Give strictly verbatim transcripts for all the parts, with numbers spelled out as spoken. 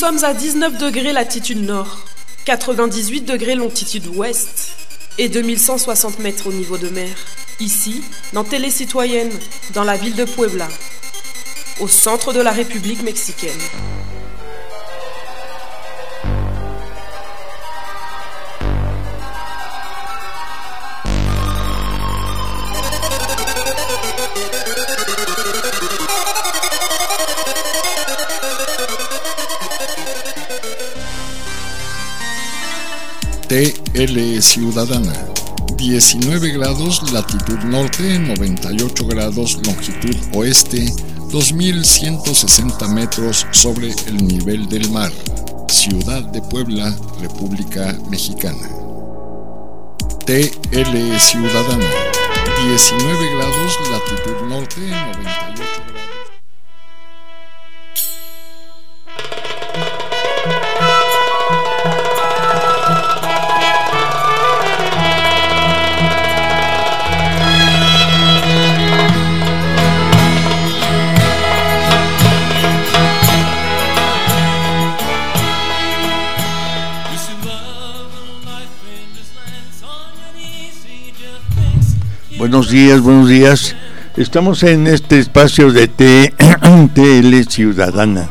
sommes à dix-neuf degrés latitude nord, quatre-vingt-dix-huit degrés longitude ouest et deux mille cent soixante mètres au niveau de mer. Ici, dans Télé Citoyenne, dans la ville de Puebla, au centre de la République mexicaine. T L Ciudadana, diecinueve grados latitud norte, noventa y ocho grados longitud oeste, dos mil ciento sesenta metros sobre el nivel del mar. Ciudad de Puebla, República Mexicana. T L Ciudadana, diecinueve grados latitud norte, noventa y ocho grados. Buenos días, buenos días. Estamos en este espacio de T L Ciudadana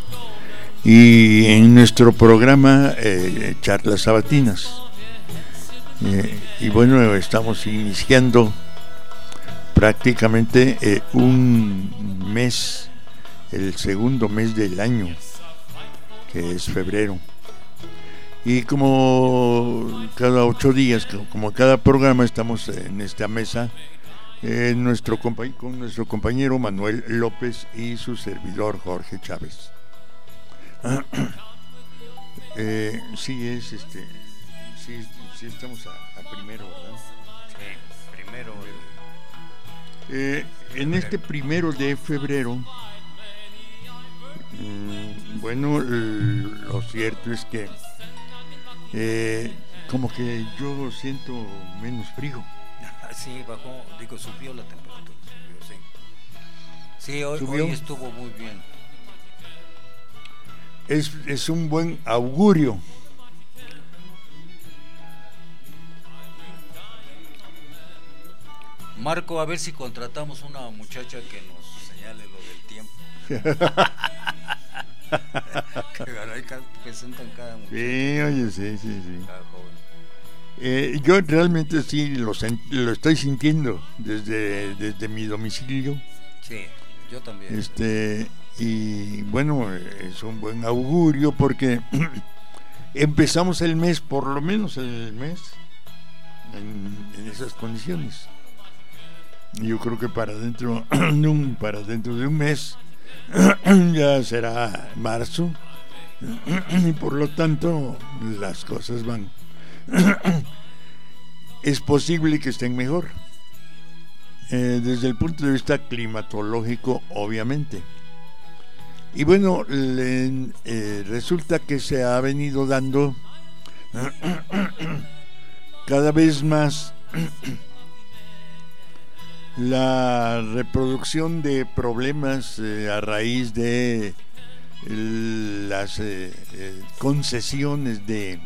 y en nuestro programa eh, Charlas Sabatinas. Eh, y bueno, estamos iniciando prácticamente eh, un mes, el segundo mes del año, que es febrero. Y como cada ocho días, como cada programa, estamos en esta mesa eh, nuestro compa- con nuestro compañero Manuel López y su servidor Jorge Chávez. eh, sí, es este. Sí, sí estamos a, a primero, ¿verdad? Sí, primero. Eh, en este primero de febrero, mmm, bueno, lo cierto es que Eh, como que yo siento menos frío. Sí, bajó, digo, subió la temperatura, subió, sí. Sí, hoy, ¿Subió? hoy estuvo muy bien. Es, es un buen augurio. Marco, a ver si contratamos una muchacha que nos señale lo del tiempo. Que caray, presentan cada muchacha. Sí, oye, sí, sí, sí. Cada joven. Eh, yo realmente sí lo, sen- lo estoy sintiendo desde, desde mi domicilio. Sí, yo también. Este, y bueno, es un buen augurio porque empezamos el mes, por lo menos el mes, en, en esas condiciones. Yo creo que para dentro, para dentro de un mes ya será marzo y por lo tanto las cosas van. Es posible que estén mejor eh, desde el punto de vista climatológico, obviamente. Y bueno, le, eh, resulta que se ha venido dando cada vez más la reproducción de problemas eh, a raíz de el, las eh, eh, concesiones de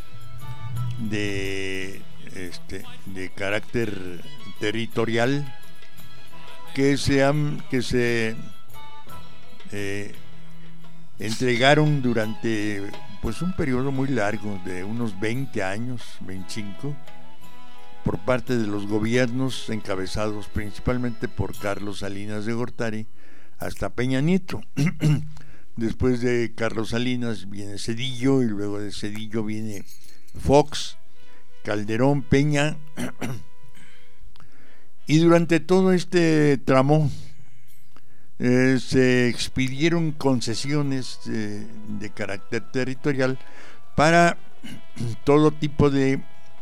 de este de carácter territorial que se han que se eh, entregaron durante pues un periodo muy largo de unos veinte años, veinticinco, por parte de los gobiernos encabezados principalmente por Carlos Salinas de Gortari hasta Peña Nieto. Después de Carlos Salinas viene Zedillo y luego de Zedillo viene Fox, Calderón, Peña. Y durante todo este tramo eh, se expidieron concesiones eh, de carácter territorial para todo tipo de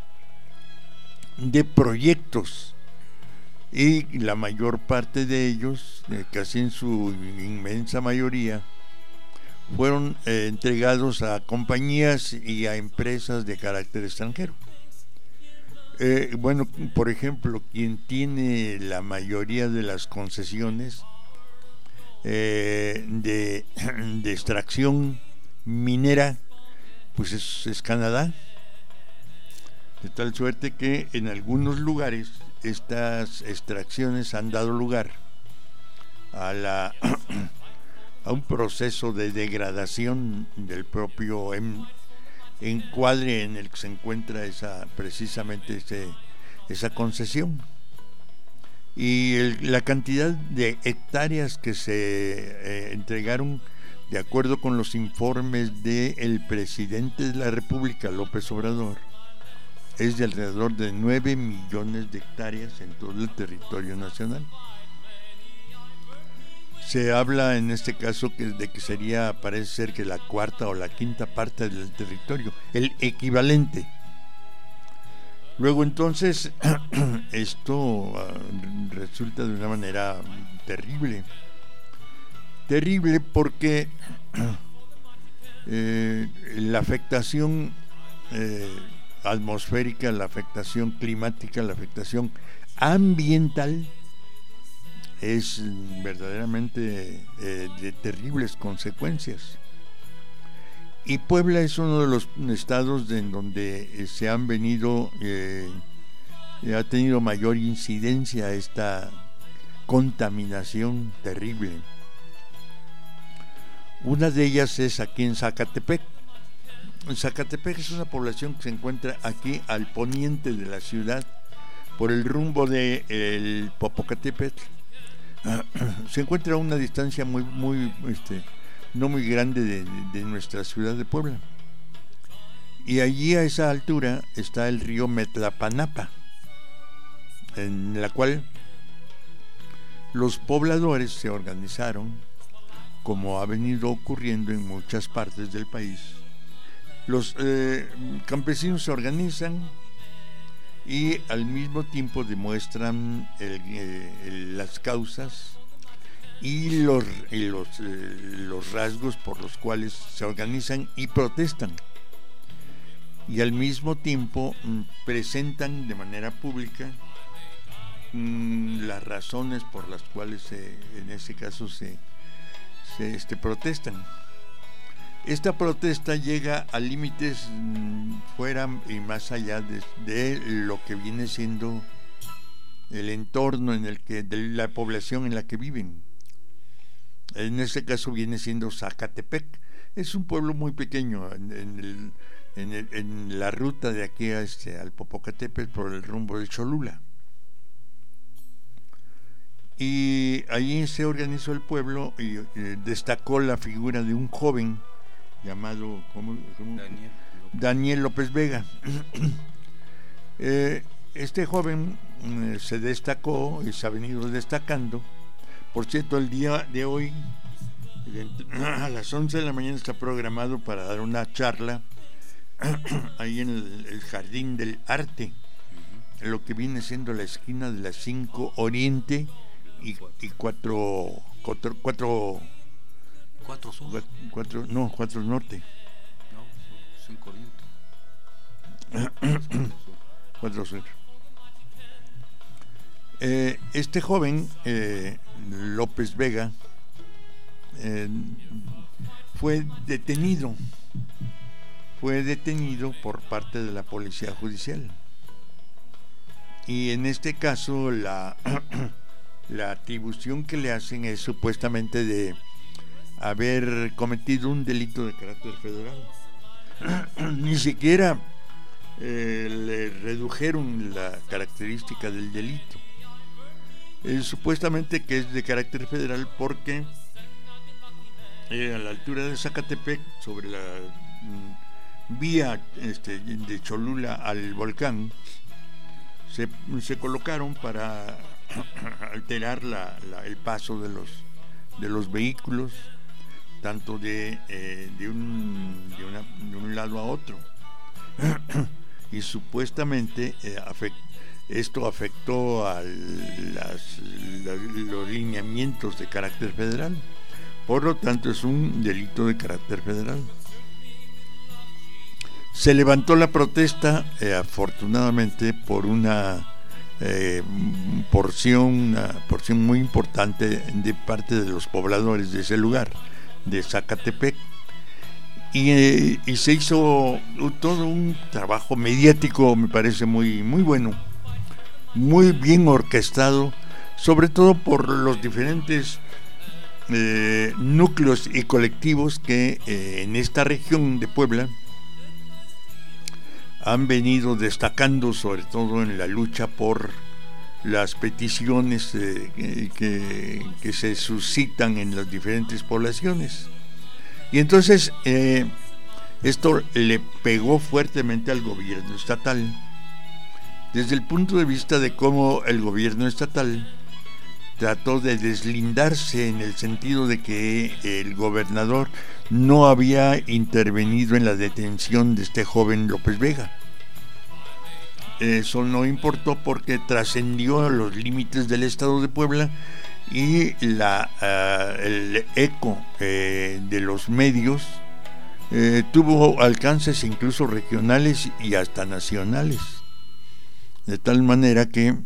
de proyectos, y la mayor parte de ellos, eh, casi en su inmensa mayoría, fueron eh, entregados a compañías y a empresas de carácter extranjero. Eh, bueno, por ejemplo, quien tiene la mayoría de las concesiones eh, de, de extracción minera, pues es, es Canadá. De tal suerte que en algunos lugares estas extracciones han dado lugar a la a un proceso de degradación del propio en, encuadre en el que se encuentra esa precisamente ese, esa concesión. Y el, la cantidad de hectáreas que se eh, entregaron, de acuerdo con los informes del presidente de la República, López Obrador, es de alrededor de nueve millones de hectáreas en todo el territorio nacional. Se habla en este caso que, de que sería, parece ser que la cuarta o la quinta parte del territorio, el equivalente. Luego entonces, esto uh, resulta de una manera terrible. Terrible porque eh, la afectación eh, atmosférica, la afectación climática, la afectación ambiental es verdaderamente eh, de terribles consecuencias. Y Puebla es uno de los estados en donde eh, se han venido, eh, ha tenido mayor incidencia esta contaminación terrible. Una de ellas es aquí en Zacatepec. Zacatepec es una población que se encuentra aquí al poniente de la ciudad, por el rumbo de el Popocatépetl. Se encuentra a una distancia muy, muy, este, no muy grande de, de nuestra ciudad de Puebla. Y allí a esa altura está el río Metlapanapa, en la cual los pobladores se organizaron, como ha venido ocurriendo en muchas partes del país. Los eh, campesinos se organizan y al mismo tiempo demuestran el, eh, el, las causas y los, y los, eh, los rasgos por los cuales se organizan y protestan, y al mismo tiempo mm, presentan de manera pública mm, las razones por las cuales se, en ese caso se, se este, protestan. Esta protesta llega a límites mmm, fuera y más allá de, de lo que viene siendo el entorno en el que, de la población en la que viven. En este caso viene siendo Zacatepec. Es un pueblo muy pequeño en, en, el, en, el, en la ruta de aquí a este, al Popocatépetl por el rumbo de Cholula. Y allí se organizó el pueblo y eh, destacó la figura de un joven llamado ¿cómo, cómo? Daniel, Daniel López Vega. eh, este joven eh, se destacó y se ha venido destacando. Por cierto, el día de hoy a las once de la mañana está programado para dar una charla ahí en el, el Jardín del Arte, uh-huh. Lo que viene siendo la esquina de las cinco Oriente y, y cuatro cuatro, cuatro Cuatro sur. Cuatro, no, cuatro norte. No, cinco oriente. Cuatro sur. Eh, este joven, eh, López Vega, eh, fue detenido. Fue detenido por parte de la Policía Judicial. Y en este caso, la, la atribución que le hacen es supuestamente de haber cometido un delito de carácter federal. Ni siquiera eh, le redujeron la característica del delito. Eh, supuestamente que es de carácter federal porque eh, a la altura de Zacatepec, sobre la mm, vía este, de Cholula al volcán, se, se colocaron para alterar la, la, el paso de los, de los vehículos, tanto de, eh, de, un, de, una, de un lado a otro. Y supuestamente eh, afect, esto afectó a las, la, los lineamientos de carácter federal. Por lo tanto, es un delito de carácter federal. Se levantó la protesta, eh, afortunadamente, por una eh, porción, una porción muy importante de parte de los pobladores de ese lugar, de Zacatepec, y, eh, y se hizo todo un trabajo mediático, me parece muy, muy bueno, muy bien orquestado, sobre todo por los diferentes eh, núcleos y colectivos que eh, en esta región de Puebla han venido destacando, sobre todo en la lucha por las peticiones eh, que, que se suscitan en las diferentes poblaciones. Y entonces eh, esto le pegó fuertemente al gobierno estatal, desde el punto de vista de cómo el gobierno estatal trató de deslindarse, en el sentido de que el gobernador no había intervenido en la detención de este joven López Vega. Eso no importó porque trascendió los límites del estado de Puebla, y la, uh, el eco eh, de los medios eh, tuvo alcances incluso regionales y hasta nacionales, de tal manera que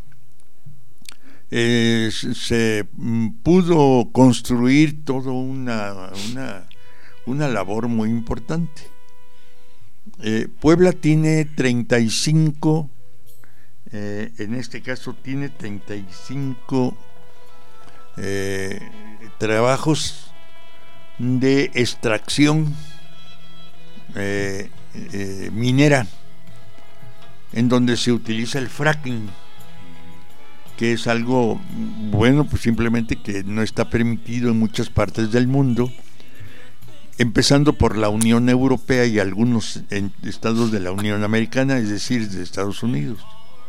eh, se pudo construir toda una, una, una labor muy importante. eh, Puebla tiene treinta y cinco, eh, en este caso tiene treinta y cinco Eh, trabajos de extracción eh, eh, minera, en donde se utiliza el fracking, que es algo bueno, pues simplemente que no está permitido en muchas partes del mundo, empezando por la Unión Europea y algunos estados de la Unión Americana, es decir, de Estados Unidos.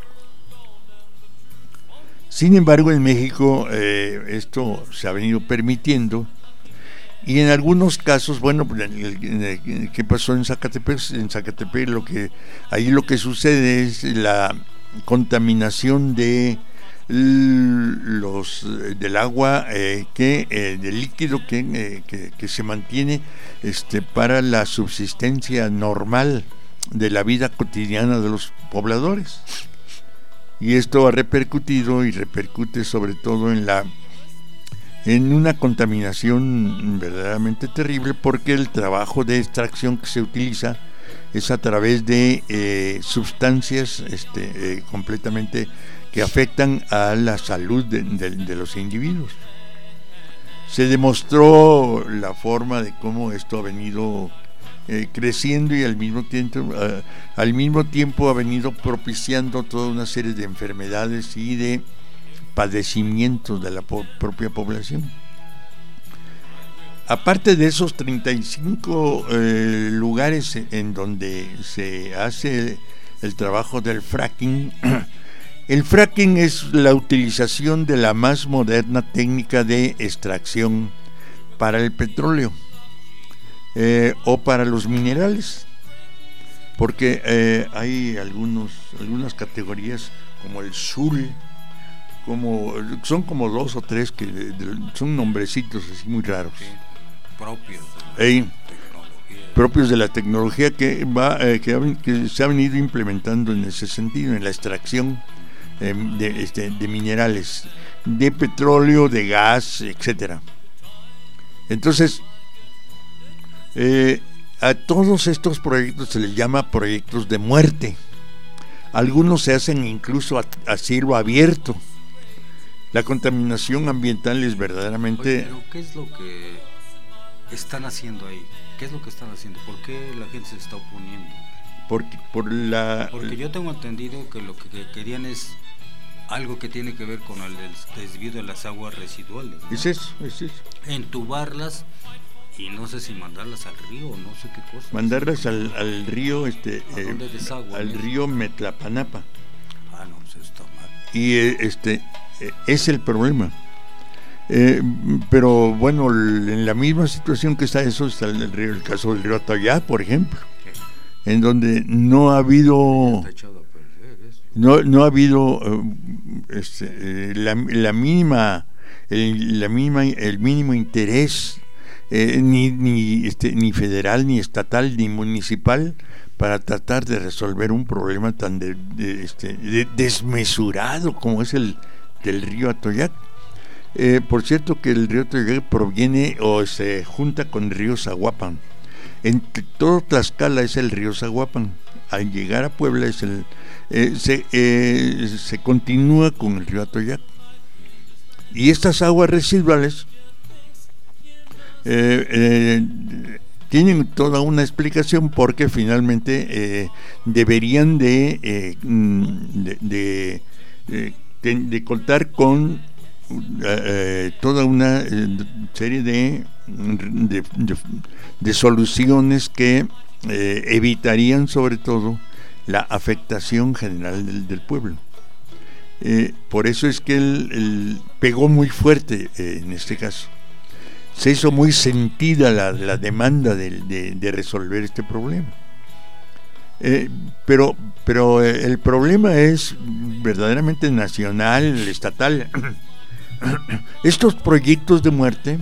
Sin embargo, en México eh, esto se ha venido permitiendo, y en algunos casos, bueno, ¿qué pasó en Zacatepec? En Zacatepec lo que ahí lo que sucede es la contaminación de los del agua, eh, que eh, del líquido que, eh, que, que se mantiene este para la subsistencia normal de la vida cotidiana de los pobladores. Y esto ha repercutido y repercute sobre todo en la en una contaminación verdaderamente terrible, porque el trabajo de extracción que se utiliza es a través de eh, sustancias este, eh, completamente que afectan a la salud de, de, de los individuos. Se demostró la forma de cómo esto ha venido Eh, creciendo, y al mismo tiempo uh, al mismo tiempo ha venido propiciando toda una serie de enfermedades y de padecimientos de la po- propia población. Aparte de esos treinta y cinco eh, lugares en donde se hace el, el trabajo del fracking, el fracking es la utilización de la más moderna técnica de extracción para el petróleo. Eh, o para los minerales, porque eh, hay algunos algunas categorías como el sul, como son como dos o tres que de, de, son nombrecitos así muy raros, sí, propios de la eh, tecnología, propios de la tecnología que va eh, que, ha, que se ha venido implementando en ese sentido, en la extracción eh, de, este, de minerales, de petróleo, de gas, etcétera. Entonces, Eh, a todos estos proyectos se les llama proyectos de muerte. Algunos se hacen incluso a, a cielo abierto. La contaminación ambiental es verdaderamente... Oye, pero ¿qué es lo que están haciendo ahí? ¿Qué es lo que están haciendo? ¿Por qué la gente se está oponiendo? Por, por la... Porque yo tengo entendido que lo que querían es algo que tiene que ver con el desvío de las aguas residuales, ¿no? Es eso, es eso. Entubarlas y no sé si mandarlas al río o no sé qué cosa. Mandarlas al, al río, este, ¿A dónde eh, desagua, al no? río Metlapanapa. Ah, no, pues está mal. Y eh, este eh, es el problema. Eh, pero bueno, en la misma situación que está eso, está el, río, el caso del río Atoyac, por ejemplo, ¿qué? En donde no ha habido... Está echado a perder eso. No, no ha habido uh, este, eh, la, la mínima, el, la mínima, el mínimo interés, eh, ni, ni, este, ni federal, ni estatal, ni municipal, para tratar de resolver un problema tan de, de, este, de desmesurado como es el del río Atoyac. Eh, por cierto que el río Atoyac proviene o se junta con el río Zaguapan. entre todo Tlaxcala es el río Zaguapan. Al llegar a Puebla es el eh, se, eh, se continúa con el río Atoyac. Y estas aguas residuales eh, eh, tienen toda una explicación, porque finalmente eh, deberían de, eh, de, de, de, de contar con eh, toda una eh, serie de, de, de, de soluciones que eh, evitarían sobre todo la afectación general del, del pueblo. Eh, por eso es que él, él pegó muy fuerte eh, en este caso. Se hizo muy sentida la, la demanda de, de, de resolver este problema. Eh, pero, pero el problema es verdaderamente nacional, estatal. Estos proyectos de muerte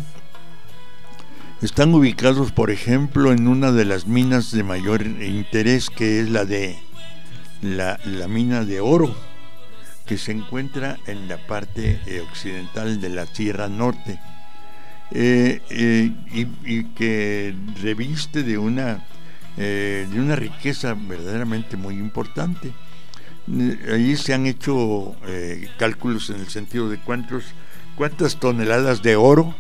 están ubicados, por ejemplo, en una de las minas de mayor interés, que es la de la, la mina de oro, que se encuentra en la parte eh, occidental de la Sierra Norte, eh, eh, y, y que reviste de una eh, de una riqueza verdaderamente muy importante. Eh, allí se han hecho eh, cálculos en el sentido de cuántos cuántas toneladas de oro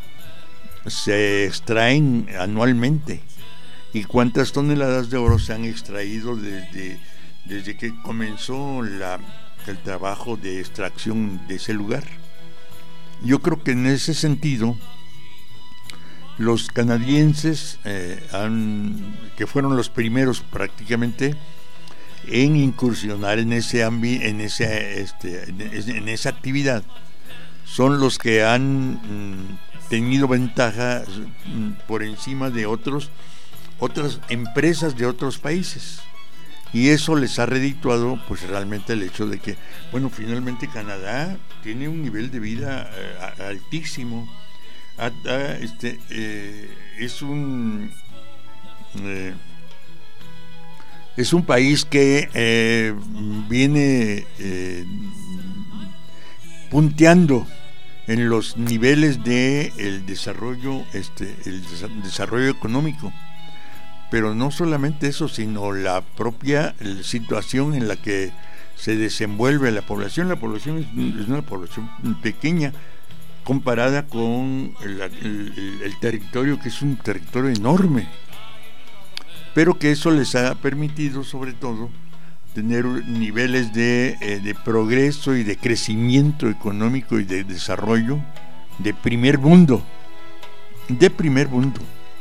se extraen anualmente y cuántas toneladas de oro se han extraído desde desde que comenzó la el trabajo de extracción de ese lugar. Yo creo que en ese sentido los canadienses eh, han, que fueron los primeros prácticamente en incursionar en ese ambi, en ese este, en esa actividad, son los que han mm, tenido ventaja mm, por encima de otros otras empresas de otros países. Y eso les ha redituado pues realmente el hecho de que, bueno, finalmente Canadá tiene un nivel de vida eh, altísimo. A, a, este, eh, es un eh, es un país que eh, viene eh, punteando en los niveles de el desarrollo, este, el desarrollo económico. Pero no solamente eso, sino la propia situación en la que se desenvuelve la población. La población es, es una población pequeña comparada con el, el, el territorio, que es un territorio enorme, pero que eso les ha permitido sobre todo tener niveles de, eh, de progreso y de crecimiento económico y de desarrollo de primer mundo, de primer mundo.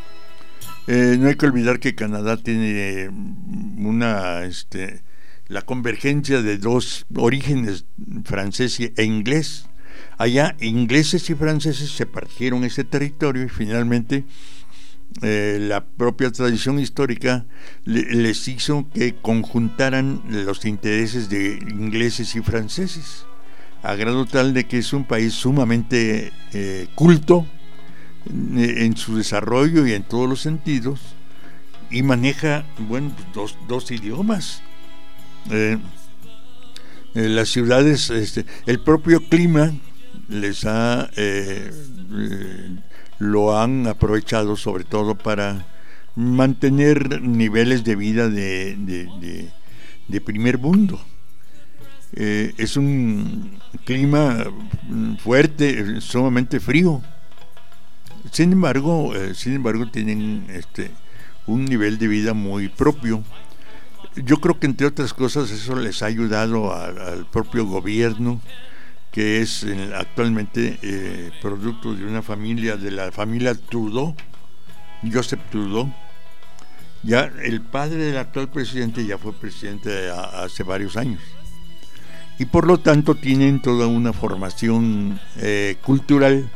Eh, no hay que olvidar que Canadá tiene una este, la convergencia de dos orígenes, francés e inglés. Allá ingleses y franceses se partieron ese territorio y finalmente eh, la propia tradición histórica le, les hizo que conjuntaran los intereses de ingleses y franceses, a grado tal de que es un país sumamente eh, culto en su desarrollo y en todos los sentidos, y maneja, bueno, dos, dos idiomas. Eh, eh, las ciudades, este, el propio clima les ha eh, eh, lo han aprovechado sobre todo para mantener niveles de vida de, de, de, de primer mundo. Eh, es un clima fuerte, sumamente frío. Sin embargo, eh, sin embargo tienen este un nivel de vida muy propio. Yo creo que entre otras cosas eso les ha ayudado a, al propio gobierno, que es eh, actualmente eh, producto de una familia, de la familia Trudeau, Joseph Trudeau. Ya el padre del actual presidente ya fue presidente a, hace varios años, y por lo tanto tienen toda una formación eh, cultural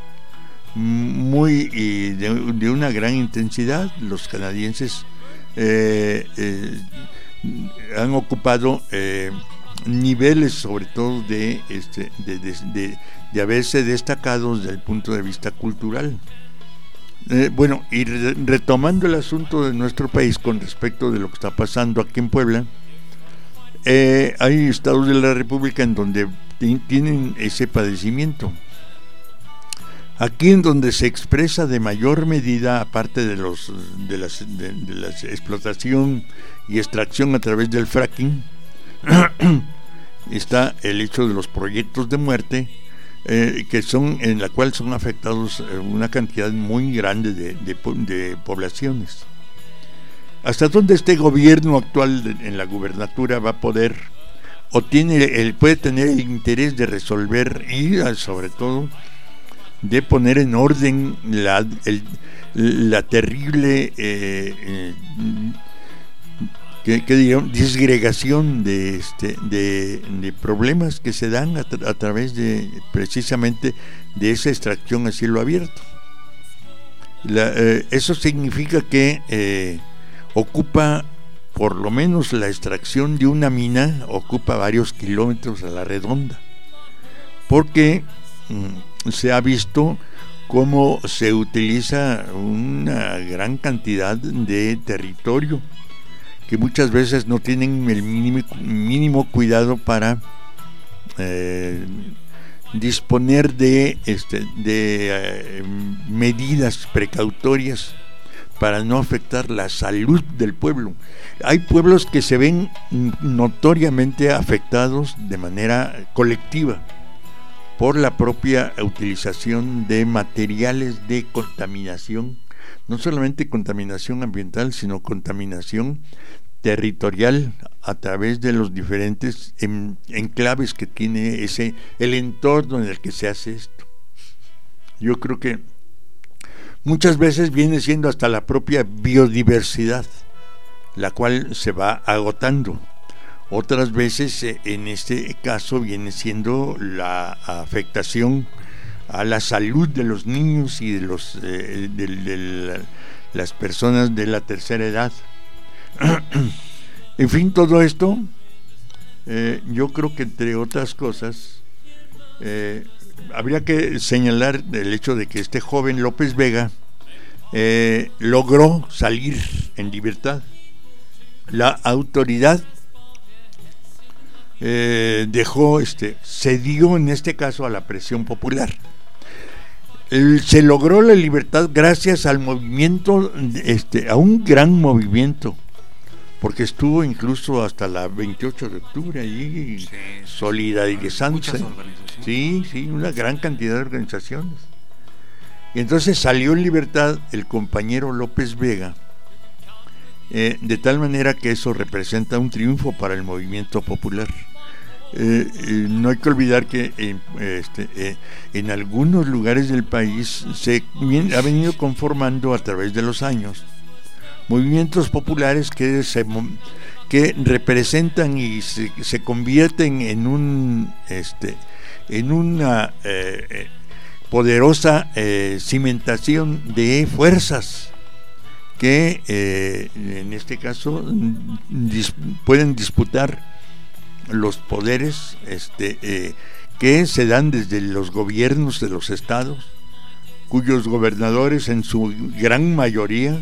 muy y de, de una gran intensidad. Los canadienses eh, eh, han ocupado eh, niveles sobre todo de, este, de, de, de, de haberse destacado desde el punto de vista cultural. Eh, bueno, y re, retomando el asunto de nuestro país con respecto de lo que está pasando aquí en Puebla, eh, hay estados de la República en donde t- tienen ese padecimiento. Aquí en donde se expresa de mayor medida, aparte de los de las de, de la explotación y extracción a través del fracking, está el hecho de los proyectos de muerte, eh, que son en la cual son afectados una cantidad muy grande de, de, de poblaciones. ¿Hasta dónde este gobierno actual de, en la gubernatura va a poder o tiene el, puede tener el interés de resolver y sobre todo de poner en orden la, el, la terrible eh, eh, que, que digamos, disgregación de, este, de, de problemas que se dan a, tra- a través de precisamente de esa extracción a cielo abierto? La, eh, eso significa que eh, ocupa, por lo menos la extracción de una mina ocupa varios kilómetros a la redonda, porque mm, se ha visto cómo se utiliza una gran cantidad de territorio que muchas veces no tienen el mínimo, mínimo cuidado para eh, disponer de, este, de eh, medidas precautorias para no afectar la salud del pueblo. Hay pueblos que se ven notoriamente afectados de manera colectiva por la propia utilización de materiales de contaminación, no solamente contaminación ambiental, sino contaminación territorial a través de los diferentes en, enclaves que tiene ese el entorno en el que se hace esto. Yo creo que muchas veces viene siendo hasta la propia biodiversidad, la cual se va agotando. Otras veces, en este caso, viene siendo la afectación a la salud de los niños y de, los, eh, de, de la, las personas de la tercera edad. En fin, todo esto, eh, yo creo que entre otras cosas, eh, habría que señalar el hecho de que este joven López Vega eh, logró salir en libertad. La autoridad eh, dejó, este, cedió en este caso a la presión popular. El, se logró la libertad gracias al movimiento, este, a un gran movimiento, porque estuvo incluso hasta la veintiocho de octubre allí, sí, solidarizándose. Sí, sí, una gran cantidad de organizaciones. Y entonces salió en libertad el compañero López Vega, eh, de tal manera que eso representa un triunfo para el movimiento popular. Eh, eh, no hay que olvidar que eh, este, eh, en algunos lugares del país se bien, ha venido conformando a través de los años movimientos populares que se que representan y se, se convierten en un este en una eh, poderosa eh, cimentación de fuerzas que eh, en este caso dis, pueden disputar los poderes este eh, que se dan desde los gobiernos de los estados, cuyos gobernadores en su gran mayoría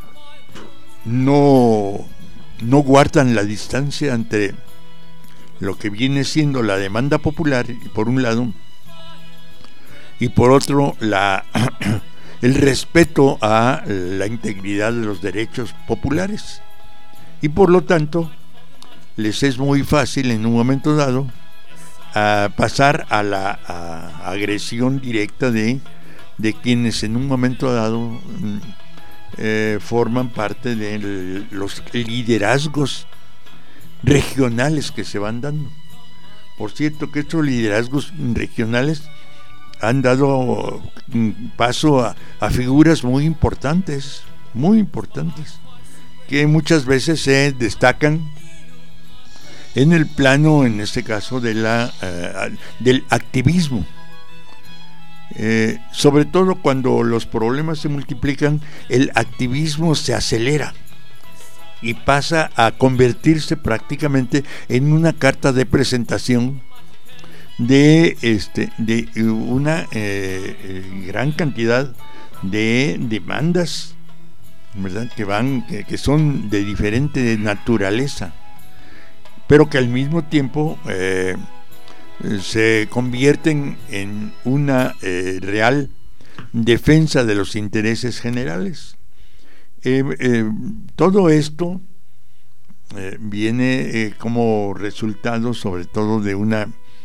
no no guardan la distancia entre lo que viene siendo la demanda popular por un lado y por otro la el respeto a la integridad de los derechos populares, y por lo tanto les es muy fácil en un momento dado a pasar a la a agresión directa de de quienes en un momento dado Eh, forman parte de el, los liderazgos regionales que se van dando. Por cierto, que estos liderazgos regionales han dado paso a, a figuras muy importantes, muy importantes, que muchas veces se destacan en el plano, en este caso, de la uh, del activismo. Eh, sobre todo cuando los problemas se multiplican, el activismo se acelera y pasa a convertirse prácticamente en una carta de presentación de este de una eh, eh, gran cantidad de demandas, ¿verdad? que van que, que son de diferente naturaleza, pero que al mismo tiempo eh, se convierten en una eh, real defensa de los intereses generales. Eh, eh, todo esto eh, viene eh, como resultado sobre todo de una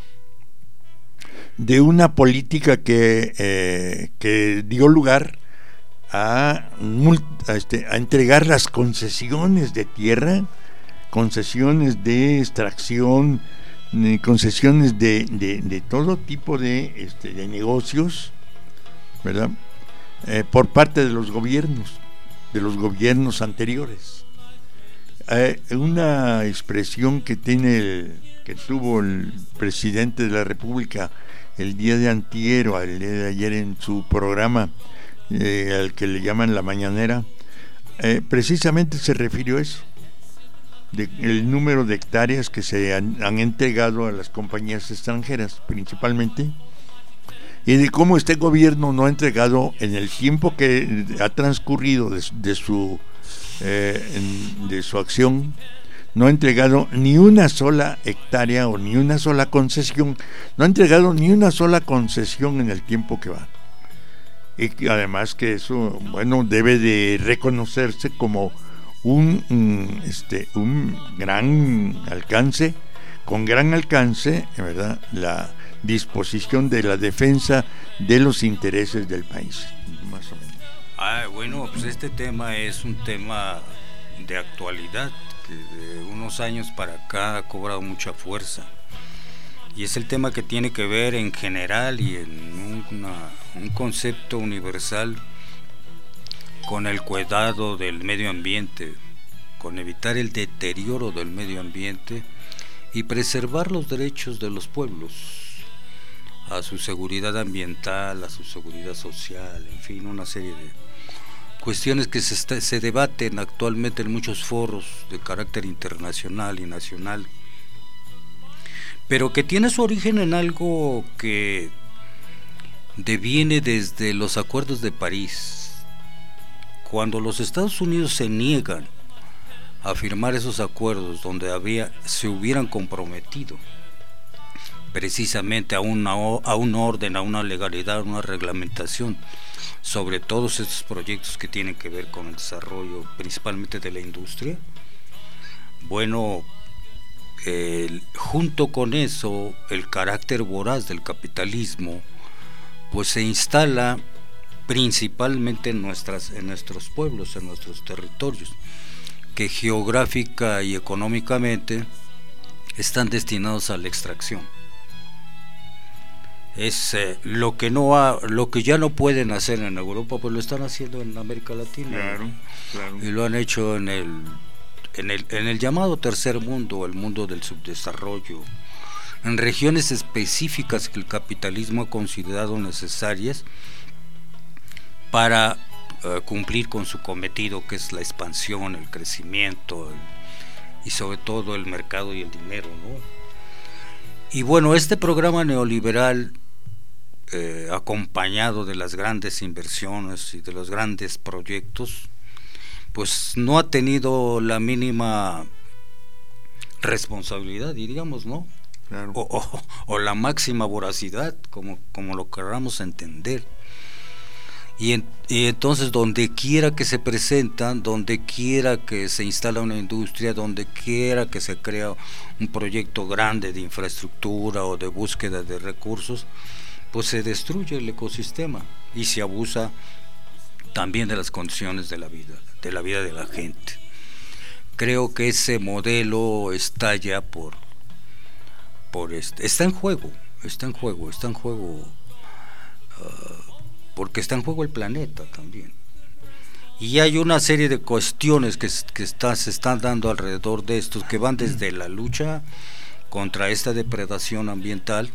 de una política que, eh, que dio lugar a, a, este, a entregar las concesiones de tierra, concesiones de extracción, concesiones de, de, de todo tipo de, este, de negocios, ¿verdad? Eh, por parte de los gobiernos, de los gobiernos anteriores. Eh, una expresión que tiene el, que tuvo el presidente de la República el día de antier o el día de ayer en su programa, eh, al que le llaman La Mañanera, eh, precisamente se refirió a eso, de el número de hectáreas que se han, han entregado a las compañías extranjeras principalmente, y de cómo este gobierno no ha entregado en el tiempo que ha transcurrido de, de su eh, en, de su acción, no ha entregado ni una sola hectárea o ni una sola concesión, no ha entregado ni una sola concesión en el tiempo que va. Y además que eso, bueno, debe de reconocerse como un, un, este, un gran alcance, con gran alcance, ¿verdad?, la disposición de la defensa de los intereses del país, más o menos. Ah, bueno, pues este tema es un tema de actualidad, que de unos años para acá ha cobrado mucha fuerza, y es el tema que tiene que ver en general y en una, un concepto universal con el cuidado del medio ambiente, con evitar el deterioro del medio ambiente y preservar los derechos de los pueblos a su seguridad ambiental, a su seguridad social, en fin, una serie de cuestiones que se, está, se debaten actualmente en muchos foros de carácter internacional y nacional, pero que tiene su origen en algo que deviene desde los acuerdos de París, cuando los Estados Unidos se niegan a firmar esos acuerdos donde había, se hubieran comprometido precisamente a, una, a un orden, a una legalidad, a una reglamentación sobre todos estos proyectos que tienen que ver con el desarrollo principalmente de la industria. Bueno, el, junto con eso, el carácter voraz del capitalismo pues se instala principalmente en, nuestras, en nuestros pueblos, en nuestros territorios, que geográfica y económicamente están destinados a la extracción. Es eh, lo que no ha, lo que ya no pueden hacer en Europa, pues lo están haciendo en América Latina. Claro, claro. Y lo han hecho en el, en el, en el llamado tercer mundo, el mundo del subdesarrollo, en regiones específicas que el capitalismo ha considerado necesarias para uh, cumplir con su cometido, que es la expansión, el crecimiento el, y sobre todo el mercado y el dinero, ¿no? Y bueno, este programa neoliberal, eh, acompañado de las grandes inversiones y de los grandes proyectos, pues no ha tenido la mínima responsabilidad, diríamos, ¿no? Claro. O, o, o la máxima voracidad, como, como lo queramos entender. Y, en, y entonces donde quiera que se presentan, donde quiera que se instala una industria, donde quiera que se crea un proyecto grande de infraestructura o de búsqueda de recursos, pues se destruye el ecosistema y se abusa también de las condiciones de la vida, de la vida de la gente. Creo que ese modelo está ya por, por este, está en juego, está en juego, está en juego. Uh, porque está en juego el planeta también. Y hay una serie de cuestiones que, que está, se están dando alrededor de estos, que van desde la lucha contra esta depredación ambiental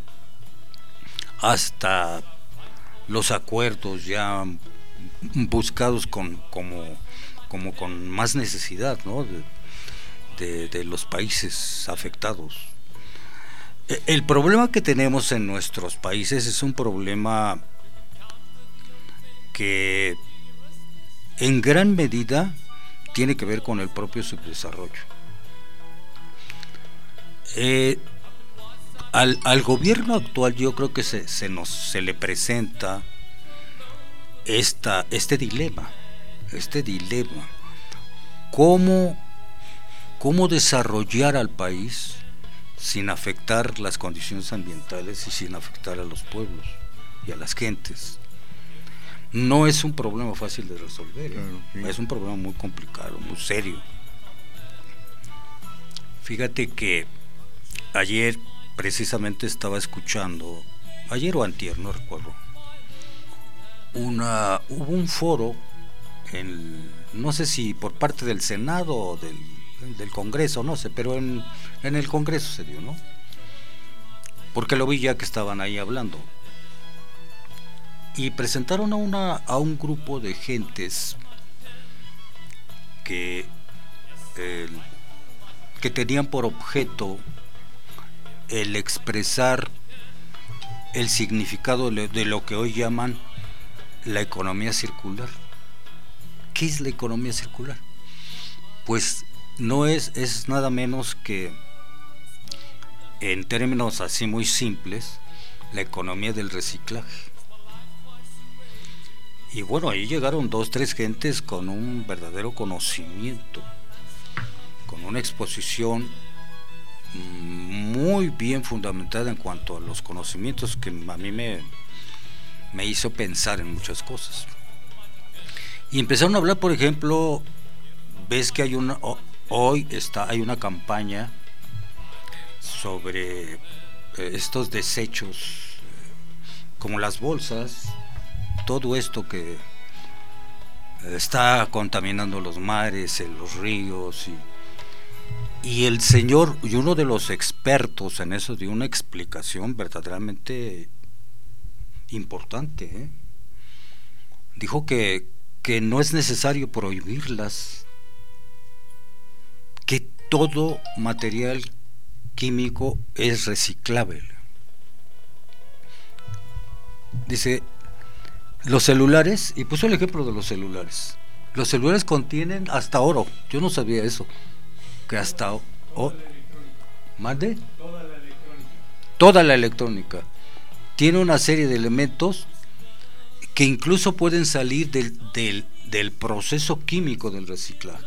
hasta los acuerdos ya buscados con, como, como con más necesidad, ¿no?, de, de, de los países afectados. El problema que tenemos en nuestros países es un problema que en gran medida tiene que ver con el propio subdesarrollo. Eh, al, al gobierno actual yo creo que se, se nos se le presenta esta, este dilema, este dilema, cómo, cómo desarrollar al país sin afectar las condiciones ambientales y sin afectar a los pueblos y a las gentes. No es un problema fácil de resolver, claro, sí. Es un problema muy complicado, muy serio. Fíjate que ayer precisamente estaba escuchando, ayer o antier, no recuerdo, una, hubo un foro, en, no sé si por parte del Senado o del, del Congreso, no sé, pero en, en el Congreso se dio, ¿no? Porque lo vi ya que estaban ahí hablando. Y presentaron a, una, a un grupo de gentes que, eh, que tenían por objeto el expresar el significado de lo que hoy llaman la economía circular. ¿Qué es la economía circular? Pues no es, es nada menos que, en términos así muy simples, la economía del reciclaje. Y bueno, ahí llegaron dos, tres gentes con un verdadero conocimiento, con una exposición muy bien fundamentada en cuanto a los conocimientos que a mí me, me hizo pensar en muchas cosas. Y empezaron a hablar, por ejemplo, ves que hay una, hoy está, hay una campaña sobre estos desechos, como las bolsas, todo esto que está contaminando los mares, los ríos, y, y el señor, y uno de los expertos en eso, dio una explicación verdaderamente importante, ¿eh? Dijo que, que no es necesario prohibirlas, que todo material químico es reciclable. Dice, los celulares, y puso el ejemplo de los celulares. Los celulares contienen hasta oro. Yo no sabía eso. Que hasta oro. ¿Mande? Toda la electrónica. Toda la electrónica. Tiene una serie de elementos que incluso pueden salir del, del, del proceso químico del reciclaje.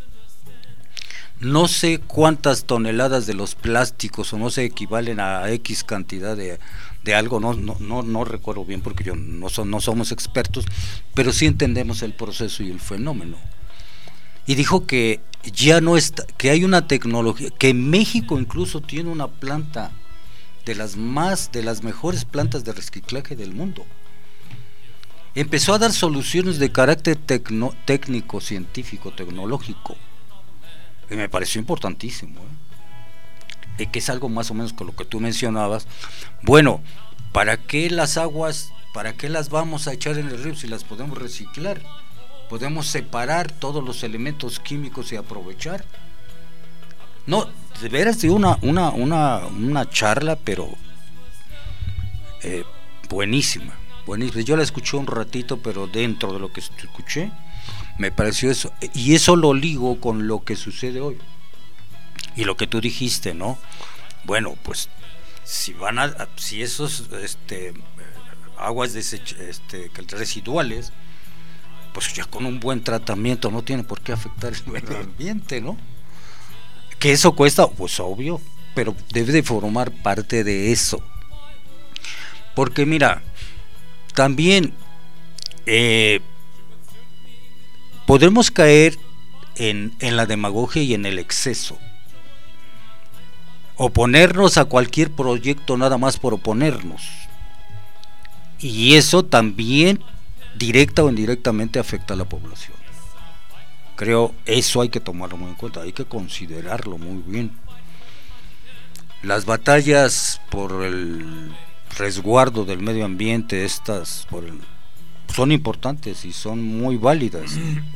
No sé cuántas toneladas de los plásticos, o no sé, equivalen a X cantidad de, de algo, no, no, no, no recuerdo bien porque yo no, so, no somos expertos, pero sí entendemos el proceso y el fenómeno. Y dijo que ya no está, que hay una tecnología, que México incluso tiene una planta de las más, de las mejores plantas de reciclaje del mundo. Empezó a dar soluciones de carácter tecno, técnico, científico, tecnológico. Y me pareció importantísimo, ¿eh? Y que es algo más o menos con lo que tú mencionabas. Bueno, ¿para qué las aguas, para qué las vamos a echar en el río si las podemos reciclar? Podemos separar todos los elementos químicos y aprovechar. No, de veras de una, una, una, una charla, pero eh, buenísima, buenísima. Yo la escuché un ratito, pero dentro de lo que escuché, me pareció eso, y eso lo ligo con lo que sucede hoy y lo que tú dijiste, ¿no? Bueno, pues si van a, si esos este, aguas desech, este, residuales, pues ya con un buen tratamiento no tiene por qué afectar el medio ambiente, ¿no? Que eso cuesta, pues obvio, pero debe de formar parte de eso, porque mira, también eh, podemos caer en, en la demagogia y en el exceso. Oponernos a cualquier proyecto nada más por oponernos. Y eso también, directa o indirectamente, afecta a la población. Creo, eso hay que tomarlo muy en cuenta, hay que considerarlo muy bien. Las batallas por el resguardo del medio ambiente, estas, por el son importantes y son muy válidas,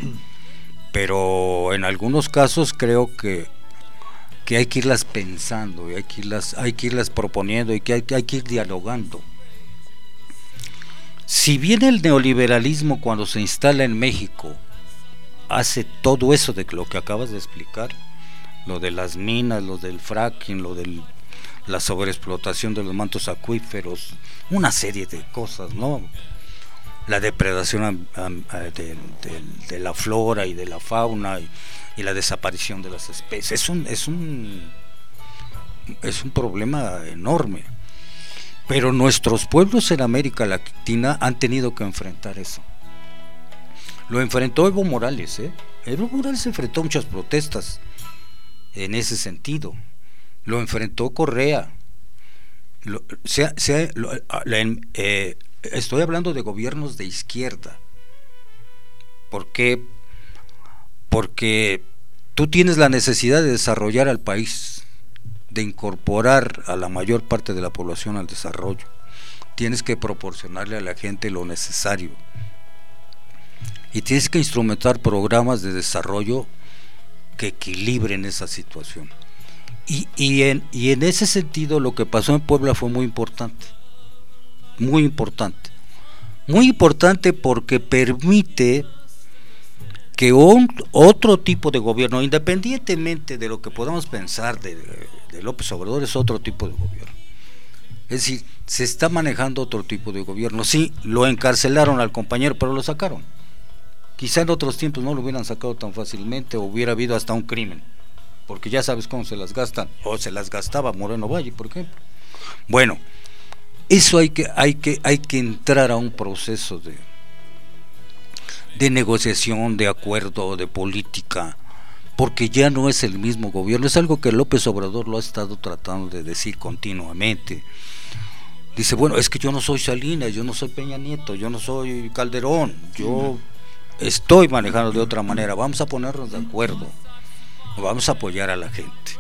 pero en algunos casos creo que, que hay que irlas pensando, y hay que irlas, hay que irlas proponiendo, y que hay, hay que ir dialogando. Si bien el neoliberalismo, cuando se instala en México, hace todo eso de lo que acabas de explicar, lo de las minas, lo del fracking, lo de la sobreexplotación de los mantos acuíferos, una serie de cosas, ¿no? la depredación a, a, a, de, de, de la flora y de la fauna y, y la desaparición de las especies. Es un, es un, es un problema enorme. Pero nuestros pueblos en América Latina han tenido que enfrentar eso. Lo enfrentó Evo Morales, ¿eh? Evo Morales enfrentó muchas protestas en ese sentido. Lo enfrentó Correa. Lo, sea, sea, lo, la, eh, estoy hablando de gobiernos de izquierda. ¿Por qué? Porque tú tienes la necesidad de desarrollar al país, de incorporar a la mayor parte de la población al desarrollo. Tienes que proporcionarle a la gente lo necesario y tienes que instrumentar programas de desarrollo que equilibren esa situación. Y, y, en, y en ese sentido lo que pasó en Puebla fue muy importante, muy importante, muy importante porque permite que un, otro tipo de gobierno, independientemente de lo que podamos pensar de, de López Obrador, es otro tipo de gobierno. Es decir, se está manejando otro tipo de gobierno. Sí, lo encarcelaron al compañero, pero lo sacaron. Quizá en otros tiempos no lo hubieran sacado tan fácilmente, o hubiera habido hasta un crimen, porque ya sabes cómo se las gastan, o se las gastaba Moreno Valle, por ejemplo. Bueno, eso hay que, hay que, hay que entrar a un proceso de, de negociación, de acuerdo, de política, porque ya no es el mismo gobierno. Es algo que López Obrador lo ha estado tratando de decir continuamente. Dice, bueno, es que yo no soy Salinas, yo no soy Peña Nieto, yo no soy Calderón, yo estoy manejando de otra manera, vamos a ponernos de acuerdo, vamos a apoyar a la gente,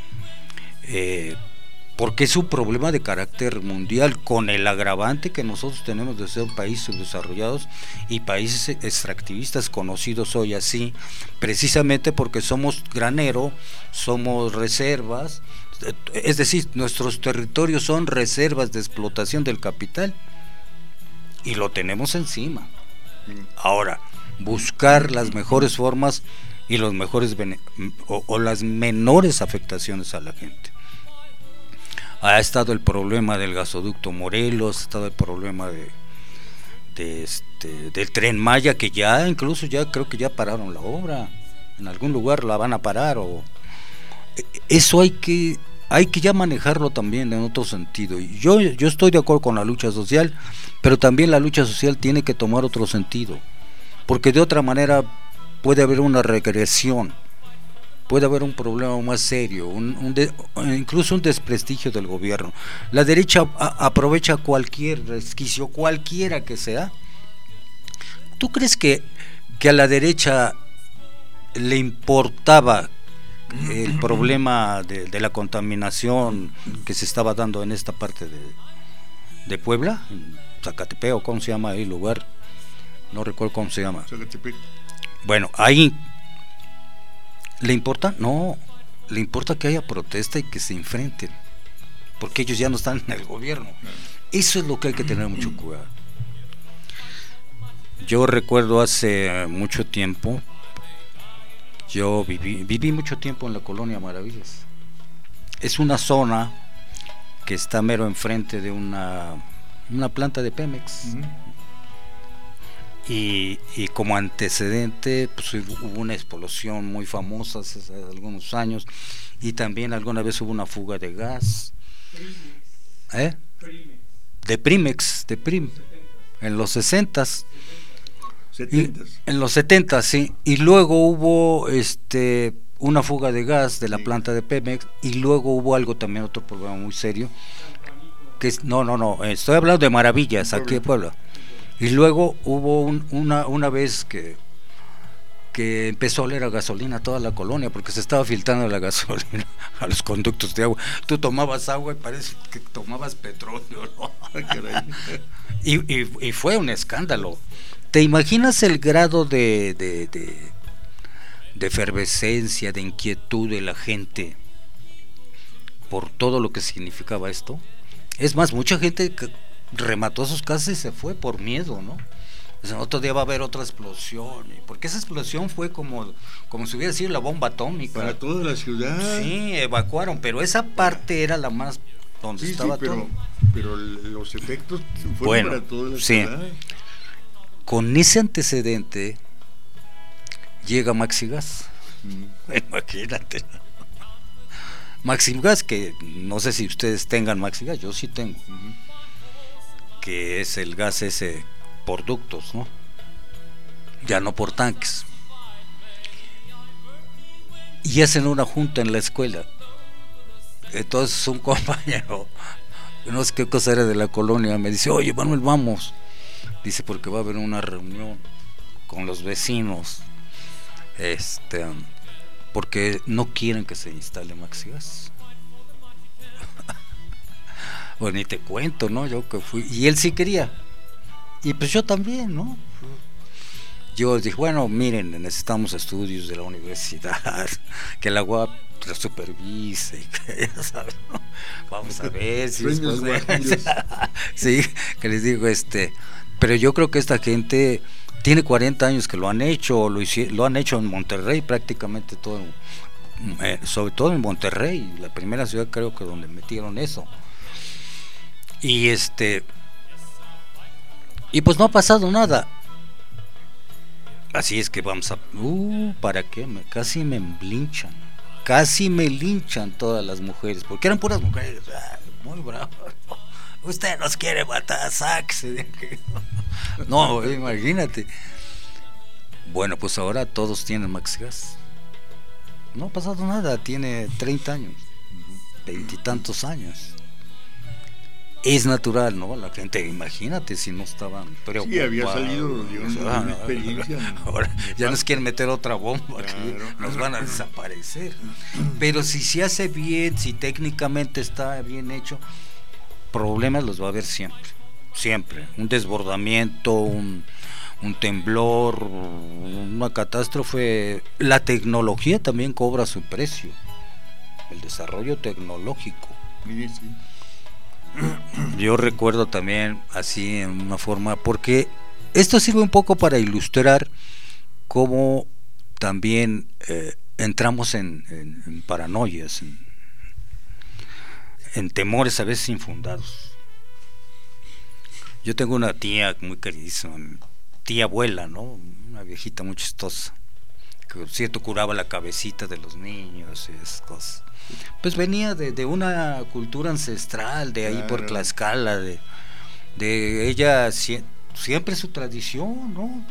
eh, porque es un problema de carácter mundial, con el agravante que nosotros tenemos de ser países subdesarrollados y países extractivistas conocidos hoy así, precisamente porque somos granero, somos reservas, es decir, nuestros territorios son reservas de explotación del capital y lo tenemos encima. Ahora, buscar las mejores formas y los mejores o, o las menores afectaciones a la gente. Ha estado el problema del gasoducto Morelos, ha estado el problema de, de este, del Tren Maya, que ya incluso ya creo que ya pararon la obra, en algún lugar la van a parar, o eso hay que hay que ya manejarlo también en otro sentido. Y yo yo estoy de acuerdo con la lucha social, pero también la lucha social tiene que tomar otro sentido, porque de otra manera puede haber una regresión, puede haber un problema más serio, un, un de, incluso un desprestigio del gobierno. La derecha a, aprovecha cualquier resquicio, cualquiera que sea. ¿Tú crees que, que a la derecha le importaba el problema de, de la contaminación que se estaba dando en esta parte de, de Puebla, en Zacatepec, o cómo se llama ahí el lugar? No recuerdo cómo se llama. Zacatepec. Bueno, ahí ¿le importa? No, le importa que haya protesta y que se enfrenten, porque ellos ya no están en el gobierno. Eso es lo que hay que tener mucho cuidado. Yo recuerdo hace mucho tiempo, yo viví, viví mucho tiempo en la colonia Maravillas. Es una zona que está mero enfrente de una, una planta de Pemex. Uh-huh. Y, y como antecedente, pues hubo una explosión muy famosa hace algunos años, y también alguna vez hubo una fuga de gas. ¿Eh? De Primex, de Prim, en los sesentas. En los setentas, sí. Y luego hubo este una fuga de gas de la planta de Pemex, y luego hubo algo también, otro problema muy serio, que es, no, no, no, estoy hablando de Maravillas, aquí en Puebla. Y luego hubo un, una una vez que que empezó a oler a gasolina a toda la colonia, porque se estaba filtrando la gasolina a los conductos de agua. Tú tomabas agua y parece que tomabas petróleo, ¿no? y, y, y fue un escándalo. ¿Te imaginas el grado de, de, de, de efervescencia, de inquietud de la gente por todo lo que significaba esto? Es más, mucha gente remató sus casas y se fue por miedo, ¿no? O sea, otro día va a haber otra explosión, porque esa explosión fue como como si hubiera sido la bomba atómica para toda la ciudad. Sí, evacuaron, pero esa parte era la más donde sí, estaba sí, pero, todo. Pero los efectos fueron bueno, para toda la sí. ciudad. con ese antecedente llega Maxigas. Mm. Imagínate. Maxigas, que no sé si ustedes tengan Maxigas, yo sí tengo. Uh-huh. Que es el gas ese por ductos, ¿no? Ya no por tanques. Y hacen una junta en la escuela. Entonces un compañero, no sé qué cosa era de la colonia, me dice, oye Manuel, vamos. Dice, porque va a haber una reunión con los vecinos, este, porque no quieren que se instale Maxigas. Bueno, ni te cuento, ¿no? Yo que fui, y él sí quería, y pues yo también, ¿no? Yo dije, bueno, miren, necesitamos estudios de la universidad, que la U A P lo supervise, que ya sabes, ¿no? Vamos a ver si después de... Sí, que les digo, este, pero yo creo que esta gente tiene cuarenta años que lo han hecho, lo, hici- lo han hecho en Monterrey prácticamente todo, eh, sobre todo en Monterrey, la primera ciudad creo que donde metieron eso. Y este, y pues no ha pasado nada. Así es que vamos a... Uh, ¿para qué? Me, casi me linchan. Casi me linchan todas las mujeres. Porque eran puras mujeres. Ah, muy bravas. Usted nos quiere matar, sáquese. No, imagínate. Bueno, pues ahora todos tienen Maxigas. No ha pasado nada. Tiene treinta años. Veintitantos años. Es natural, ¿no? La gente, imagínate si no estaban preocupados. Sí, había salido de una, una experiencia. Ahora ya nos quieren meter otra bomba, claro. Que nos van a desaparecer. Pero si se hace bien, si técnicamente está bien hecho, problemas los va a haber siempre, siempre. Un desbordamiento, un, un temblor, una catástrofe. La tecnología también cobra su precio. El desarrollo tecnológico. Sí, sí. Yo recuerdo también así en una forma, porque esto sirve un poco para ilustrar cómo también eh, entramos en, en, en paranoias, en, en temores a veces infundados. Yo tengo una tía muy queridísima, tía abuela, ¿no? Una viejita muy chistosa, que por cierto curaba la cabecita de los niños y esas cosas. Pues venía de, de una cultura ancestral, de ahí claro. Por Tlaxcala, de, de ella sie, siempre su tradición, ¿no?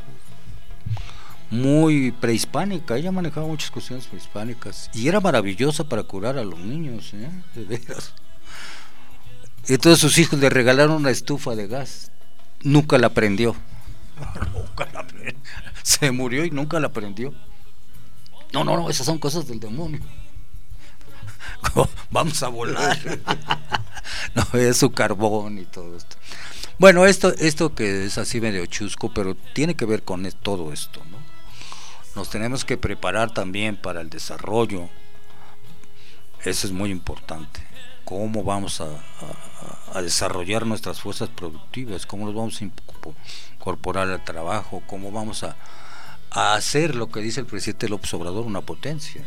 Muy prehispánica, ella manejaba muchas cuestiones prehispánicas y era maravillosa para curar a los niños, ¿eh? De veras. Entonces sus hijos le regalaron una estufa de gas, nunca la prendió. Nunca la prendió. Se murió y nunca la prendió. No, no, no, esas son cosas del demonio. Vamos a volar. No, es su carbón y todo esto. Bueno, esto esto que es así medio chusco, pero tiene que ver con todo esto, ¿no? Nos tenemos que preparar también para el desarrollo. Eso es muy importante. Cómo vamos a, a, a desarrollar nuestras fuerzas productivas, cómo nos vamos a incorporar al trabajo, cómo vamos a, a hacer lo que dice el presidente López Obrador, una potencia.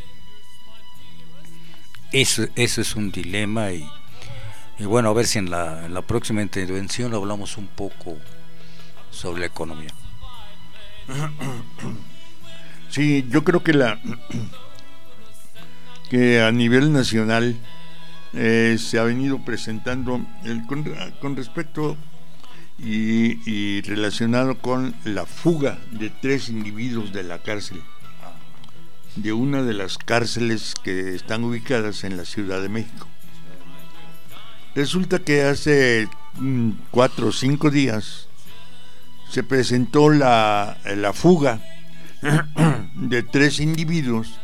Eso, eso es un dilema y, y bueno, a ver si en la, en la próxima intervención hablamos un poco sobre la economía. Sí, yo creo que la que a nivel nacional eh, se ha venido presentando el, con, con respecto y, y relacionado con la fuga de tres individuos de la cárcel, de una de las cárceles que están ubicadas en la Ciudad de México. Resulta que hace mm, cuatro o cinco días se presentó la, la fuga de tres individuos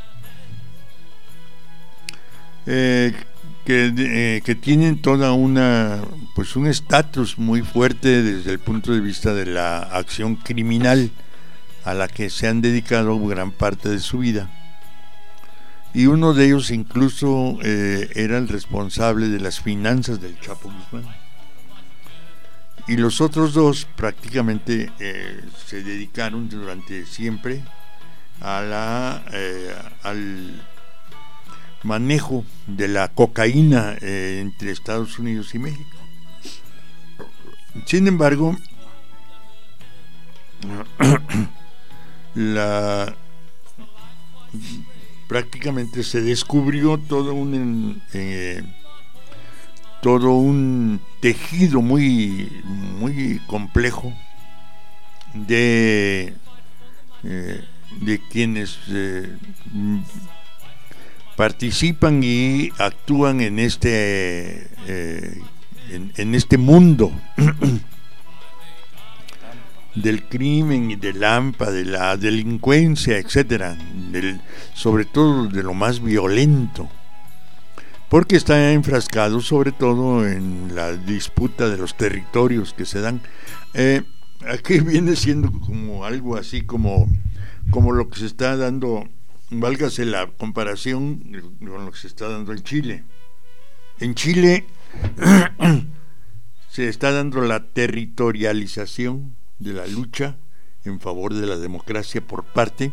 eh, que, eh, que tienen toda una pues un estatus muy fuerte desde el punto de vista de la acción criminal a la que se han dedicado gran parte de su vida. Y uno de ellos incluso eh, era el responsable de las finanzas del Chapo Guzmán. Y los otros dos prácticamente eh, se dedicaron durante siempre a la eh, al manejo de la cocaína eh, entre Estados Unidos y México. Sin embargo, la prácticamente se descubrió todo un eh, todo un tejido muy muy complejo de eh, de quienes eh, participan y actúan en este eh, en, en este mundo del crimen y del hampa, de la delincuencia, etcétera, del, sobre todo de lo más violento, porque está enfrascado sobre todo en la disputa de los territorios que se dan. Eh, aquí viene siendo como algo así como, como lo que se está dando, válgase la comparación con lo que se está dando en Chile. En Chile se está dando la territorialización de la lucha en favor de la democracia por parte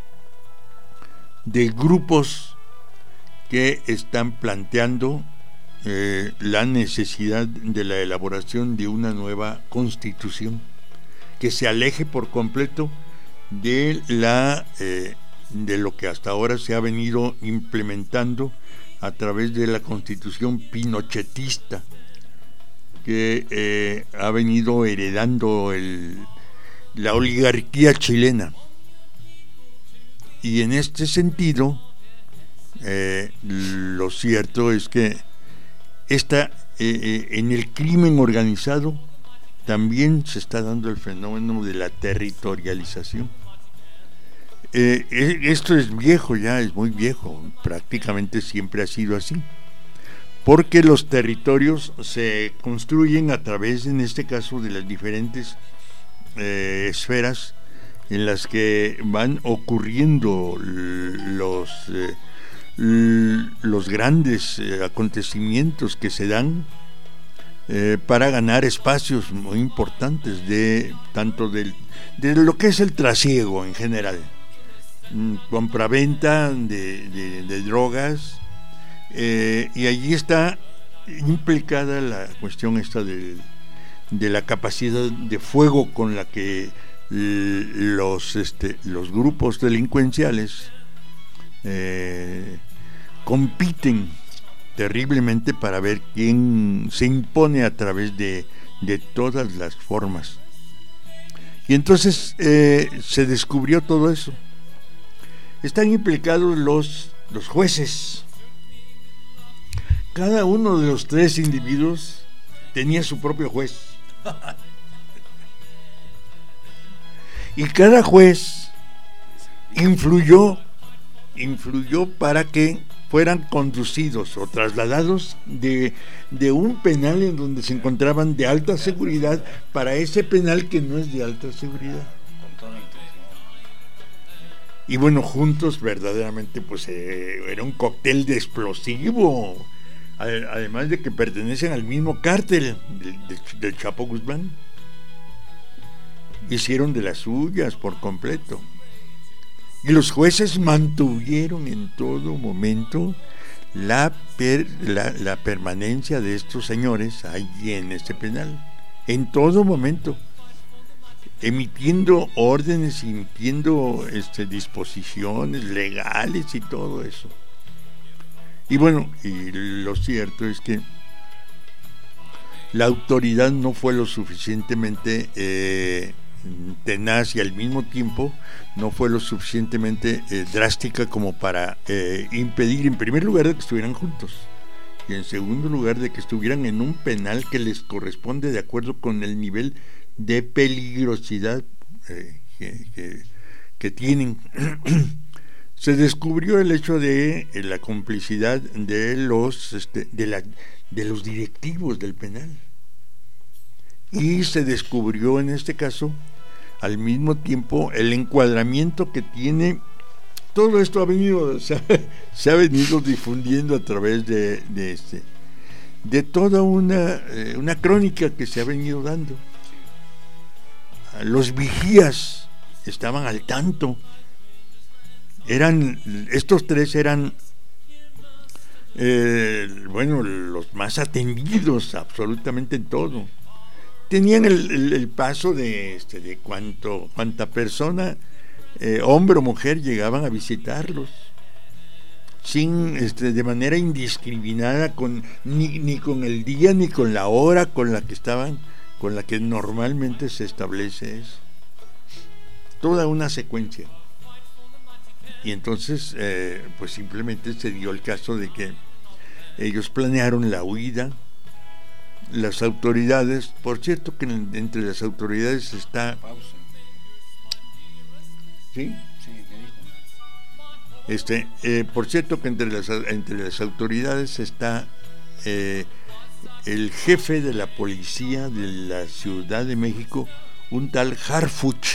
de grupos que están planteando eh, la necesidad de la elaboración de una nueva constitución que se aleje por completo de la eh, de lo que hasta ahora se ha venido implementando a través de la constitución pinochetista que eh, ha venido heredando el, la oligarquía chilena. Y en este sentido, eh, lo cierto es que esta, eh, eh, en el crimen organizado también se está dando el fenómeno de la territorialización. Eh, esto es viejo ya, es muy viejo, prácticamente siempre ha sido así, porque los territorios se construyen a través, en este caso, de las diferentes eh, esferas en las que van ocurriendo los, eh, los grandes eh, acontecimientos que se dan eh, para ganar espacios muy importantes de tanto del, de lo que es el trasiego en general, compraventa de, de, de drogas. Eh, y allí está implicada la cuestión esta de, de la capacidad de fuego con la que los, este, los grupos delincuenciales eh, compiten terriblemente para ver quién se impone a través de, de todas las formas. Y entonces eh, se descubrió todo eso. Están implicados los, los jueces. Cada uno de los tres individuos tenía su propio juez. Y cada juez influyó, influyó para que fueran conducidos o trasladados de, de un penal en donde se encontraban de alta seguridad para ese penal que no es de alta seguridad. Y bueno, juntos verdaderamente pues eh, era un cóctel de explosivo. Además de que pertenecen al mismo cártel del, del, del Chapo Guzmán. Hicieron de las suyas por completo. Y los jueces mantuvieron en todo momento la, per, la, la permanencia de estos señores allí en este penal. En todo momento. Emitiendo órdenes, emitiendo este, disposiciones legales y todo eso. Y bueno, y lo cierto es que la autoridad no fue lo suficientemente eh, tenaz y al mismo tiempo no fue lo suficientemente eh, drástica como para eh, impedir, en primer lugar, de que estuvieran juntos y en segundo lugar, de que estuvieran en un penal que les corresponde de acuerdo con el nivel de peligrosidad eh, que, que, que tienen. Se descubrió el hecho de eh, la complicidad de los este, de, la, de los directivos del penal, y se descubrió en este caso al mismo tiempo el encuadramiento que tiene. Todo esto ha venido, se ha, se ha venido difundiendo a través de, de este de toda una eh, una crónica que se ha venido dando. Los vigías estaban al tanto. Eran, estos tres eran, eh, bueno, los más atendidos absolutamente en todo. tenían el, el, el paso de, este, de cuánto, cuánta persona, eh, hombre o mujer, llegaban a visitarlos, sin, este, de manera indiscriminada, con, ni, ni con el día ni con la hora con la que estaban, con la que normalmente se establece eso. Toda una secuencia. Y entonces, eh, pues simplemente se dio el caso de que ellos planearon la huida. Las autoridades, por cierto que entre las autoridades está... Pausa. ¿Sí? Sí, me dijo. Este, eh, por cierto que entre las, entre las autoridades está eh, el jefe de la policía de la Ciudad de México, un tal Harfuch.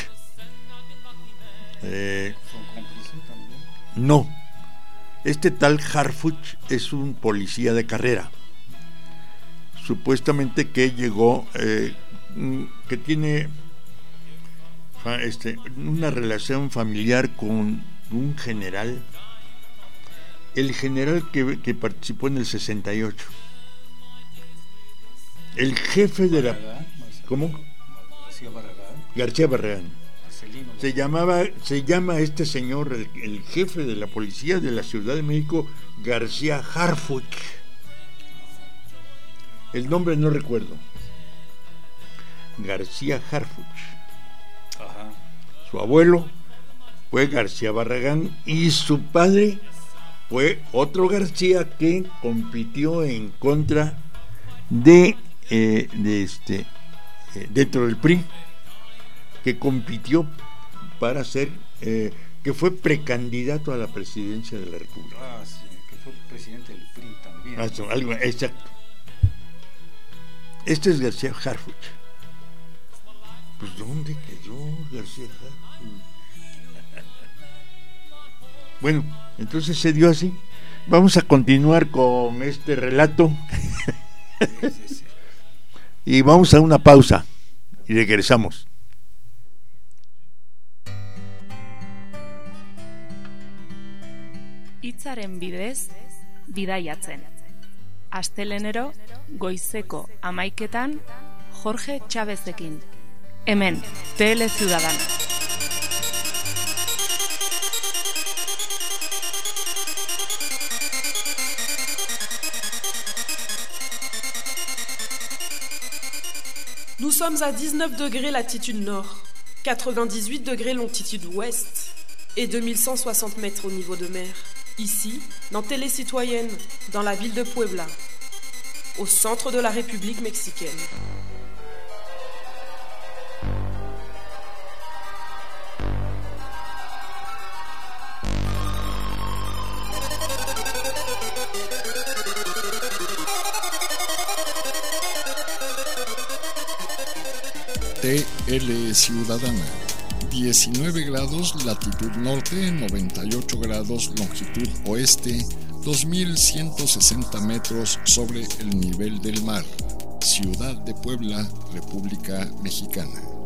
Eh, ¿Son cómplices también? no, este tal Harfuch es un policía de carrera, supuestamente que llegó, eh, que tiene fa, este, una relación familiar con un general, el general que, que participó en el sesenta y ocho, el jefe de la... Barragán, ¿Cómo? García Barragán. García Barragán. Marcelino. Se llamaba, se llama este señor, el, el jefe de la policía de la Ciudad de México, García Harfuch. El nombre no recuerdo. García Harfuch. Ajá. Su abuelo fue García Barragán y su padre fue otro García que compitió en contra de, eh, de este eh, dentro del P R I, que compitió para ser, eh, que fue precandidato a la presidencia de la República. Ah, sí, que fue presidente del P R I también. Ah, so, algo, exacto. Este es García Harfuch. Pues ¿dónde quedó García Harfuch? Bueno, entonces se dio así. Vamos a continuar con este relato. Sí, sí, sí. Y vamos a una pausa y regresamos. Hitzaren bidez bidaiatzen. Astelenero goizeko hamaiketan Jorge Chávezekin. Hemen, T L Ciudadana. Nous sommes à dix-neuf degrés latitude nord, quatre-vingt-dix-huit degrés longitude ouest et deux mille cent soixante mètres au niveau de mer. Ici, dans Télé Citoyenne, dans la ville de Puebla, au centre de la République mexicaine. T L Ciudadana, diecinueve grados latitud norte, noventa y ocho grados longitud oeste, dos mil ciento sesenta metros sobre el nivel del mar. Ciudad de Puebla, República Mexicana.